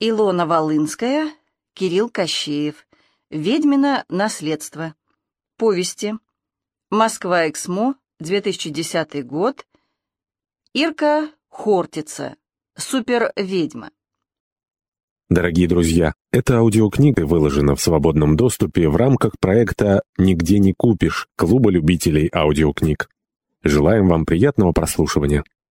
Илона Волынская, Кирилл Кощеев. «Ведьмино наследство». Повести. Москва-Эксмо, 2010 год. Ирка Хортица. Суперведьма. Дорогие друзья, эта аудиокнига выложена в свободном доступе в рамках проекта «Нигде не купишь» Клуба любителей аудиокниг. Желаем вам приятного прослушивания.